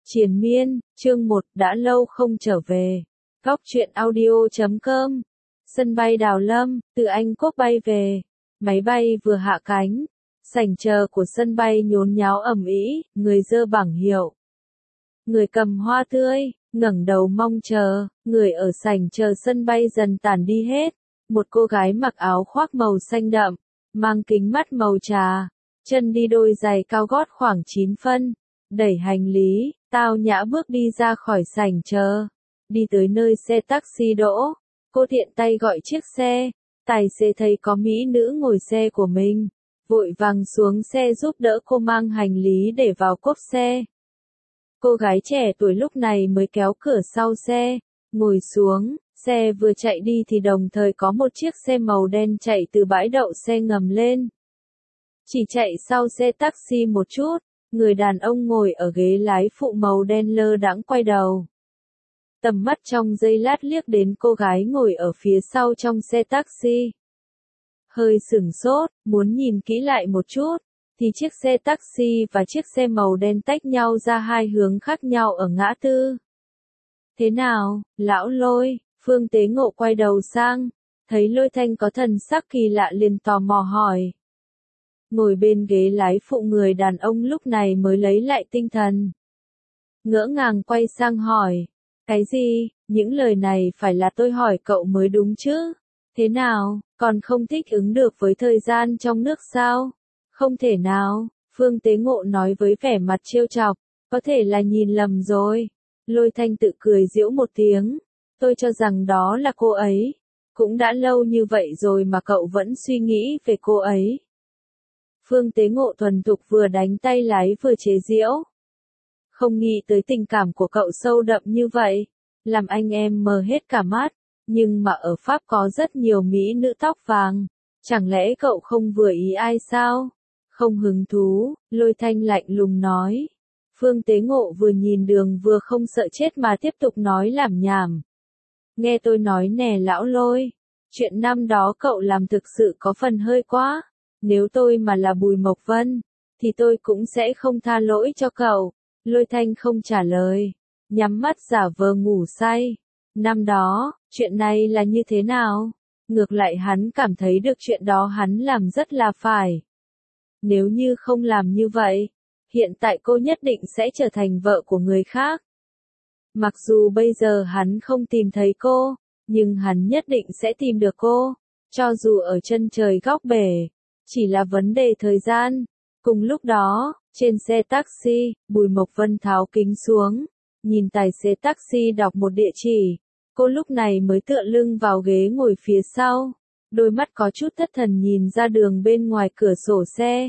Triền miên, chương 1, đã lâu không trở về. Góc truyện audio.com. Sân bay Đào Lâm, từ Anh Quốc bay về. Máy bay vừa hạ cánh. Sảnh chờ của sân bay nhốn nháo ầm ĩ, người giơ bảng hiệu. Người cầm hoa tươi, ngẩng đầu mong chờ, người ở sảnh chờ sân bay dần tản đi hết. Một cô gái mặc áo khoác màu xanh đậm, mang kính mắt màu trà, chân đi đôi giày cao gót khoảng 9 phân, đẩy hành lý, tao nhã bước đi ra khỏi sảnh chờ. Đi tới nơi xe taxi đỗ, cô tiện tay gọi chiếc xe, tài xế thấy có mỹ nữ ngồi xe của mình, vội vàng xuống xe giúp đỡ cô mang hành lý để vào cốp xe. Cô gái trẻ tuổi lúc này mới kéo cửa sau xe, ngồi xuống, xe vừa chạy đi thì đồng thời có một chiếc xe màu đen chạy từ bãi đậu xe ngầm lên. Chỉ chạy sau xe taxi một chút, người đàn ông ngồi ở ghế lái phụ màu đen lơ đãng quay đầu. Tầm mắt trong giây lát liếc đến cô gái ngồi ở phía sau trong xe taxi. Hơi sửng sốt, muốn nhìn kỹ lại một chút, thì chiếc xe taxi và chiếc xe màu đen tách nhau ra hai hướng khác nhau ở ngã tư. Thế nào, lão Lôi? Phương Tế Ngộ quay đầu sang, thấy Lôi Thanh có thần sắc kỳ lạ liền tò mò hỏi. Ngồi bên ghế lái phụ người đàn ông lúc này mới lấy lại tinh thần. Ngỡ ngàng quay sang hỏi. Cái gì, những lời này phải là tôi hỏi cậu mới đúng chứ? Thế nào, còn không thích ứng được với thời gian trong nước sao? Không thể nào, Phương Tế Ngộ nói với vẻ mặt trêu chọc, có thể là nhìn lầm rồi. Lôi Thanh tự cười giễu một tiếng, tôi cho rằng đó là cô ấy. Cũng đã lâu như vậy rồi mà cậu vẫn suy nghĩ về cô ấy. Phương Tế Ngộ thuần thục vừa đánh tay lái vừa chế giễu. Không nghĩ tới tình cảm của cậu sâu đậm như vậy, làm anh em mờ hết cả mắt, nhưng mà ở Pháp có rất nhiều mỹ nữ tóc vàng, chẳng lẽ cậu không vừa ý ai sao? Không hứng thú, Lôi Thanh lạnh lùng nói. Phương Tế Ngộ vừa nhìn đường vừa không sợ chết mà tiếp tục nói lảm nhảm. Nghe tôi nói nè lão Lôi, chuyện năm đó cậu làm thực sự có phần hơi quá. Nếu tôi mà là Bùi Mộc Vân, thì tôi cũng sẽ không tha lỗi cho cậu. Lôi Thanh không trả lời, nhắm mắt giả vờ ngủ say. Năm đó, chuyện này là như thế nào? Ngược lại hắn cảm thấy được chuyện đó hắn làm rất là phải. Nếu như không làm như vậy, hiện tại cô nhất định sẽ trở thành vợ của người khác. Mặc dù bây giờ hắn không tìm thấy cô, nhưng hắn nhất định sẽ tìm được cô, cho dù ở chân trời góc bể. Chỉ là vấn đề thời gian. Cùng lúc đó, trên xe taxi, Bùi Mộc Vân tháo kính xuống, nhìn tài xế taxi đọc một địa chỉ. Cô lúc này mới tựa lưng vào ghế ngồi phía sau, đôi mắt có chút thất thần nhìn ra đường bên ngoài cửa sổ xe.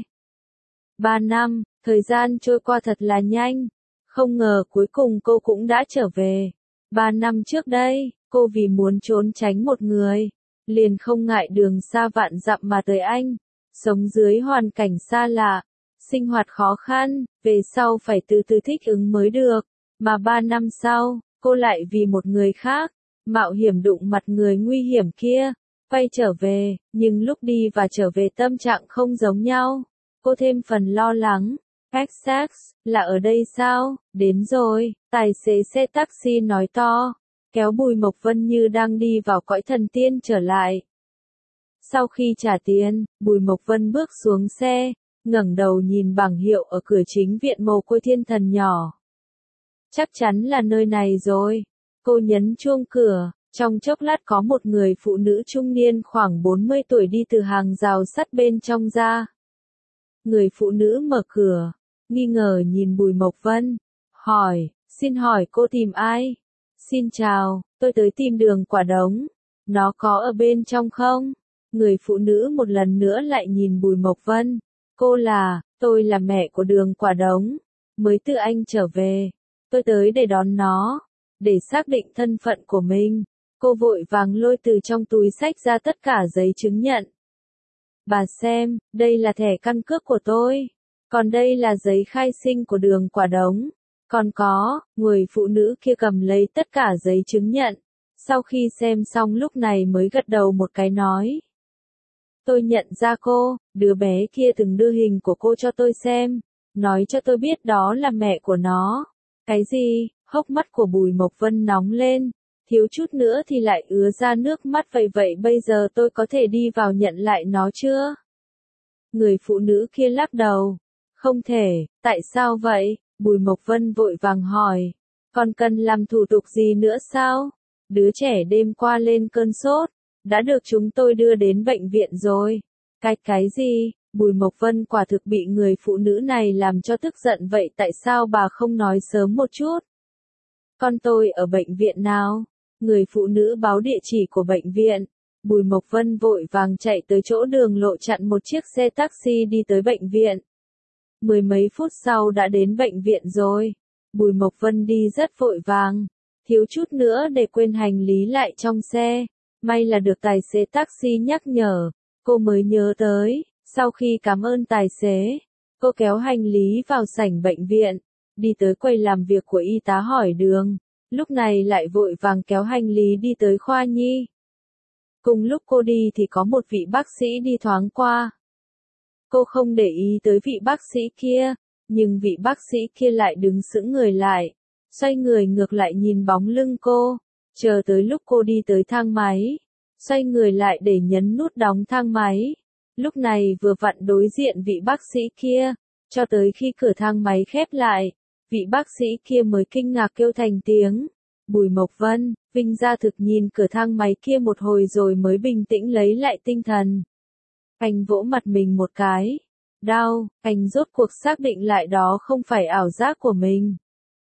3 năm, thời gian trôi qua thật là nhanh. Không ngờ cuối cùng cô cũng đã trở về. 3 năm trước đây, cô vì muốn trốn tránh một người, liền không ngại đường xa vạn dặm mà tới Anh. Sống dưới hoàn cảnh xa lạ, sinh hoạt khó khăn, về sau phải từ từ thích ứng mới được. Mà 3 năm sau, cô lại vì một người khác, mạo hiểm đụng mặt người nguy hiểm kia, quay trở về, nhưng lúc đi và trở về tâm trạng không giống nhau. Cô thêm phần lo lắng. XX, là ở đây sao? Đến rồi, tài xế xe taxi nói to, kéo Bùi Mộc Vân như đang đi vào cõi thần tiên trở lại. Sau khi trả tiền, Bùi Mộc Vân bước xuống xe, ngẩng đầu nhìn bảng hiệu ở cửa chính viện Mồ Côi Thiên Thần nhỏ. Chắc chắn là nơi này rồi. Cô nhấn chuông cửa, trong chốc lát có một người phụ nữ trung niên khoảng 40 tuổi đi từ hàng rào sắt bên trong ra. Người phụ nữ mở cửa, nghi ngờ nhìn Bùi Mộc Vân, hỏi, xin hỏi cô tìm ai? Xin chào, tôi tới tìm Đường Quả Đống. Nó có ở bên trong không? Người phụ nữ một lần nữa lại nhìn Bùi Mộc Vân. Tôi là mẹ của Đường Quả Đống, mới từ Anh trở về. Tôi tới để đón nó, để xác định thân phận của mình. Cô vội vàng lôi từ trong túi xách ra tất cả giấy chứng nhận. Bà xem, đây là thẻ căn cước của tôi. Còn đây là giấy khai sinh của Đường Quả Đống. Còn có, người phụ nữ kia cầm lấy tất cả giấy chứng nhận. Sau khi xem xong lúc này mới gật đầu một cái nói. Tôi nhận ra cô, đứa bé kia từng đưa hình của cô cho tôi xem, nói cho tôi biết đó là mẹ của nó. Cái gì? Hốc mắt của Bùi Mộc Vân nóng lên, thiếu chút nữa thì lại ứa ra nước mắt. Vậy bây giờ tôi có thể đi vào nhận lại nó chưa? Người phụ nữ kia lắc đầu. Không thể, tại sao vậy? Bùi Mộc Vân vội vàng hỏi. Còn cần làm thủ tục gì nữa sao? Đứa trẻ đêm qua lên cơn sốt, đã được chúng tôi đưa đến bệnh viện rồi. Cái gì? Bùi Mộc Vân quả thực bị người phụ nữ này làm cho tức giận. Vậy tại sao bà không nói sớm một chút? Con tôi ở bệnh viện nào? Người phụ nữ báo địa chỉ của bệnh viện. Bùi Mộc Vân vội vàng chạy tới chỗ đường lộ chặn một chiếc xe taxi đi tới bệnh viện. Mười mấy phút sau đã đến bệnh viện rồi. Bùi Mộc Vân đi rất vội vàng, thiếu chút nữa để quên hành lý lại trong xe. May là được tài xế taxi nhắc nhở, cô mới nhớ tới. Sau khi cảm ơn tài xế, cô kéo hành lý vào sảnh bệnh viện, đi tới quầy làm việc của y tá hỏi đường. Lúc này lại vội vàng kéo hành lý đi tới khoa nhi. Cùng lúc cô đi thì có một vị bác sĩ đi thoáng qua. Cô không để ý tới vị bác sĩ kia, nhưng vị bác sĩ kia lại đứng sững người lại, xoay người ngược lại nhìn bóng lưng cô, chờ tới lúc cô đi tới thang máy, xoay người lại để nhấn nút đóng thang máy. Lúc này vừa vặn đối diện vị bác sĩ kia, cho tới khi cửa thang máy khép lại, vị bác sĩ kia mới kinh ngạc kêu thành tiếng. Bùi Mộc Vân, Vinh Gia Thực nhìn cửa thang máy kia một hồi rồi mới bình tĩnh lấy lại tinh thần. Anh vỗ mặt mình một cái. Đau, anh rốt cuộc xác định lại đó không phải ảo giác của mình.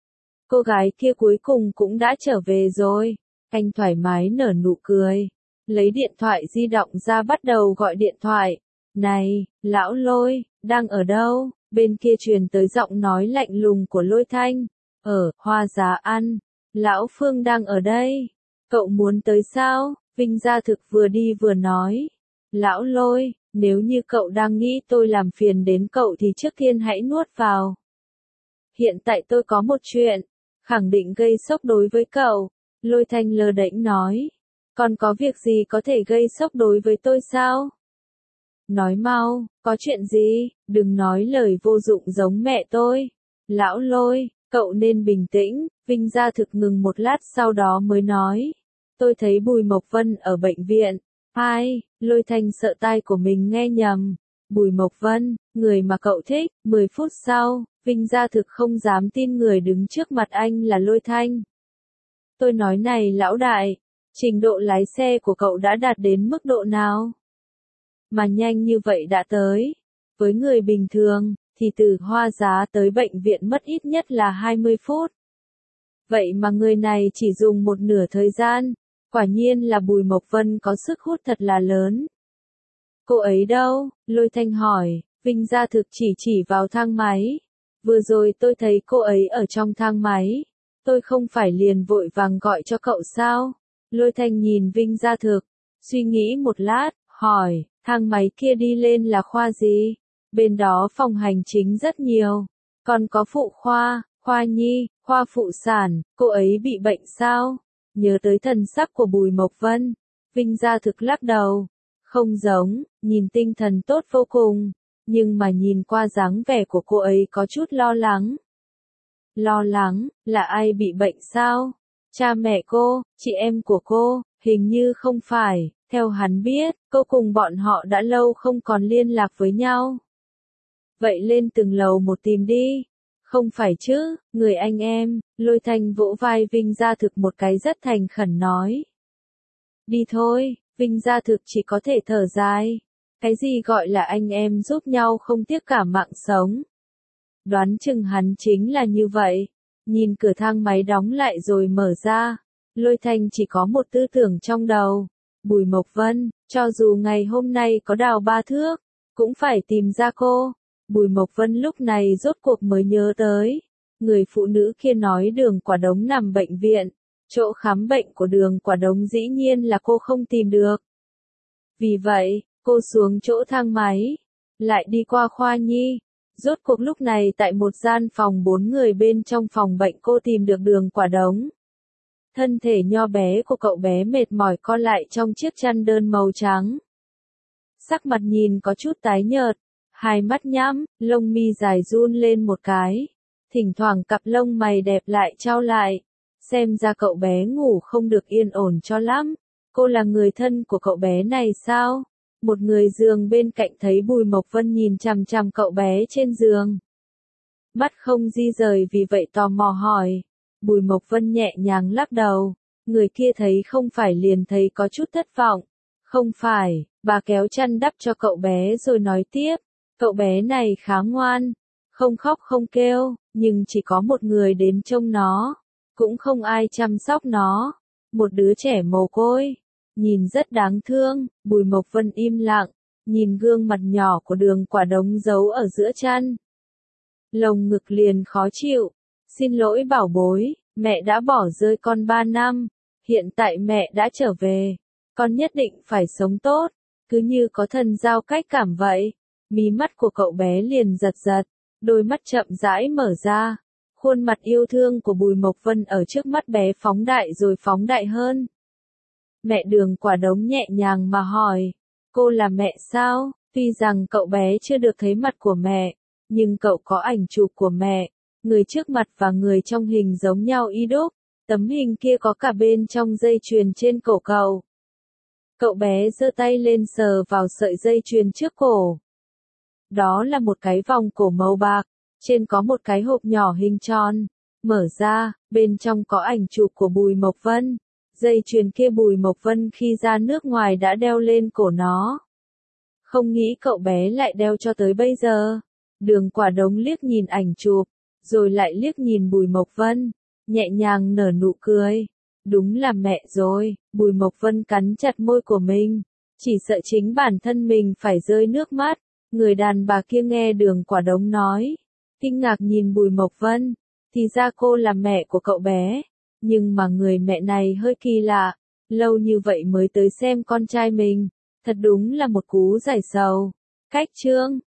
Cô gái kia cuối cùng cũng đã trở về rồi. Anh thoải mái nở nụ cười. Lấy điện thoại di động ra bắt đầu gọi điện thoại. Này, lão Lôi, đang ở đâu? Bên kia truyền tới giọng nói lạnh lùng của Lôi Thanh. Ở, Hoa Giá Ăn. Lão Phương đang ở đây. Cậu muốn tới sao? Vinh Gia Thực vừa đi vừa nói. Lão Lôi, nếu như cậu đang nghĩ tôi làm phiền đến cậu thì trước tiên hãy nuốt vào. Hiện tại tôi có một chuyện, khẳng định gây sốc đối với cậu. Lôi Thanh lơ đễnh nói. Còn có việc gì có thể gây sốc đối với tôi sao? Nói mau, có chuyện gì? Đừng nói lời vô dụng giống mẹ tôi. Lão Lôi, cậu nên bình tĩnh. Vinh Gia Thực ngừng một lát sau đó mới nói. Tôi thấy Bùi Mộc Vân ở bệnh viện. Ai? Lôi Thanh sợ tai của mình nghe nhầm. Bùi Mộc Vân, người mà cậu thích. 10 phút sau, Vinh Gia Thực không dám tin người đứng trước mặt anh là Lôi Thanh. Tôi nói này lão đại, trình độ lái xe của cậu đã đạt đến mức độ nào? Mà nhanh như vậy đã tới. Với người bình thường, thì từ Hoa Giá tới bệnh viện mất ít nhất là 20 phút. Vậy mà người này chỉ dùng một nửa thời gian. Quả nhiên là Bùi Mộc Vân có sức hút thật là lớn. Cô ấy đâu? Lôi Thanh hỏi. Vinh Gia Thực chỉ vào thang máy. Vừa rồi tôi thấy cô ấy ở trong thang máy. Tôi không phải liền vội vàng gọi cho cậu sao? Lôi Thanh nhìn Vinh Gia Thực, suy nghĩ một lát, hỏi, thang máy kia đi lên là khoa gì? Bên đó phòng hành chính rất nhiều. Còn có phụ khoa, khoa nhi, khoa phụ sản, cô ấy bị bệnh sao? Nhớ tới thần sắc của Bùi Mộc Vân, Vinh Gia Thực lắc đầu. Không giống, nhìn tinh thần tốt vô cùng, nhưng mà nhìn qua dáng vẻ của cô ấy có chút lo lắng. Lo lắng, là ai bị bệnh sao? Cha mẹ cô, chị em của cô, hình như không phải, theo hắn biết, cô cùng bọn họ đã lâu không còn liên lạc với nhau. Vậy lên từng lầu một tìm đi. Không phải chứ, người anh em. Lôi Thanh vỗ vai Vinh Gia Thực một cái rất thành khẩn nói. Đi thôi. Vinh Gia Thực chỉ có thể thở dài. Cái gì gọi là anh em giúp nhau không tiếc cả mạng sống? Đoán chừng hắn chính là như vậy. Nhìn cửa thang máy đóng lại rồi mở ra. Lôi Thanh chỉ có một tư tưởng trong đầu. Bùi Mộc Vân, cho dù ngày hôm nay có đào 3 thước, cũng phải tìm ra cô. Bùi Mộc Vân lúc này rốt cuộc mới nhớ tới. Người phụ nữ kia nói Đường Quả Đống nằm bệnh viện. Chỗ khám bệnh của Đường Quả Đống dĩ nhiên là cô không tìm được. Vì vậy, cô xuống chỗ thang máy. Lại đi qua khoa nhi. Rốt cuộc lúc này tại một gian phòng 4 người bên trong phòng bệnh cô tìm được Đường Quả Đống. Thân thể nho bé của cậu bé mệt mỏi co lại trong chiếc chăn đơn màu trắng. Sắc mặt nhìn có chút tái nhợt, hai mắt nhắm, lông mi dài run lên một cái. Thỉnh thoảng cặp lông mày đẹp lại trao lại. Xem ra cậu bé ngủ không được yên ổn cho lắm. Cô là người thân của cậu bé này sao? Một người giường bên cạnh thấy Bùi Mộc Vân nhìn chằm chằm cậu bé trên giường. Mắt không di rời vì vậy tò mò hỏi. Bùi Mộc Vân nhẹ nhàng lắc đầu. Người kia thấy không phải liền thấy có chút thất vọng. Không phải, bà kéo chăn đắp cho cậu bé rồi nói tiếp. Cậu bé này khá ngoan. Không khóc không kêu, nhưng chỉ có một người đến trông nó. Cũng không ai chăm sóc nó. Một đứa trẻ mồ côi. Nhìn rất đáng thương. Bùi Mộc Vân im lặng. Nhìn gương mặt nhỏ của Đường Quả Đống giấu ở giữa chăn. Lồng ngực liền khó chịu. Xin lỗi bảo bối, mẹ đã bỏ rơi con 3 năm. Hiện tại mẹ đã trở về. Con nhất định phải sống tốt. Cứ như có thần giao cách cảm vậy. Mí mắt của cậu bé liền giật giật. Đôi mắt chậm rãi mở ra. Khuôn mặt yêu thương của Bùi Mộc Vân ở trước mắt bé phóng đại rồi phóng đại hơn. Mẹ Đường Quả Đống nhẹ nhàng mà hỏi. Cô là mẹ sao? Tuy rằng cậu bé chưa được thấy mặt của mẹ. Nhưng cậu có ảnh chụp của mẹ. Người trước mặt và người trong hình giống nhau y đúc. Tấm hình kia có cả bên trong dây chuyền trên cổ cậu. Cậu bé giơ tay lên sờ vào sợi dây chuyền trước cổ. Đó là một cái vòng cổ màu bạc. Trên có một cái hộp nhỏ hình tròn. Mở ra, bên trong có ảnh chụp của Bùi Mộc Vân. Dây chuyền kia Bùi Mộc Vân khi ra nước ngoài đã đeo lên cổ nó. Không nghĩ cậu bé lại đeo cho tới bây giờ. Đường Quả Đống liếc nhìn ảnh chụp, rồi lại liếc nhìn Bùi Mộc Vân, nhẹ nhàng nở nụ cười. Đúng là mẹ rồi. Bùi Mộc Vân cắn chặt môi của mình, chỉ sợ chính bản thân mình phải rơi nước mắt. Người đàn bà kia nghe Đường Quả Đống nói, kinh ngạc nhìn Bùi Mộc Vân, thì ra cô là mẹ của cậu bé. Nhưng mà người mẹ này hơi kỳ lạ, lâu như vậy mới tới xem con trai mình, thật đúng là một cú giải sầu. Cách chương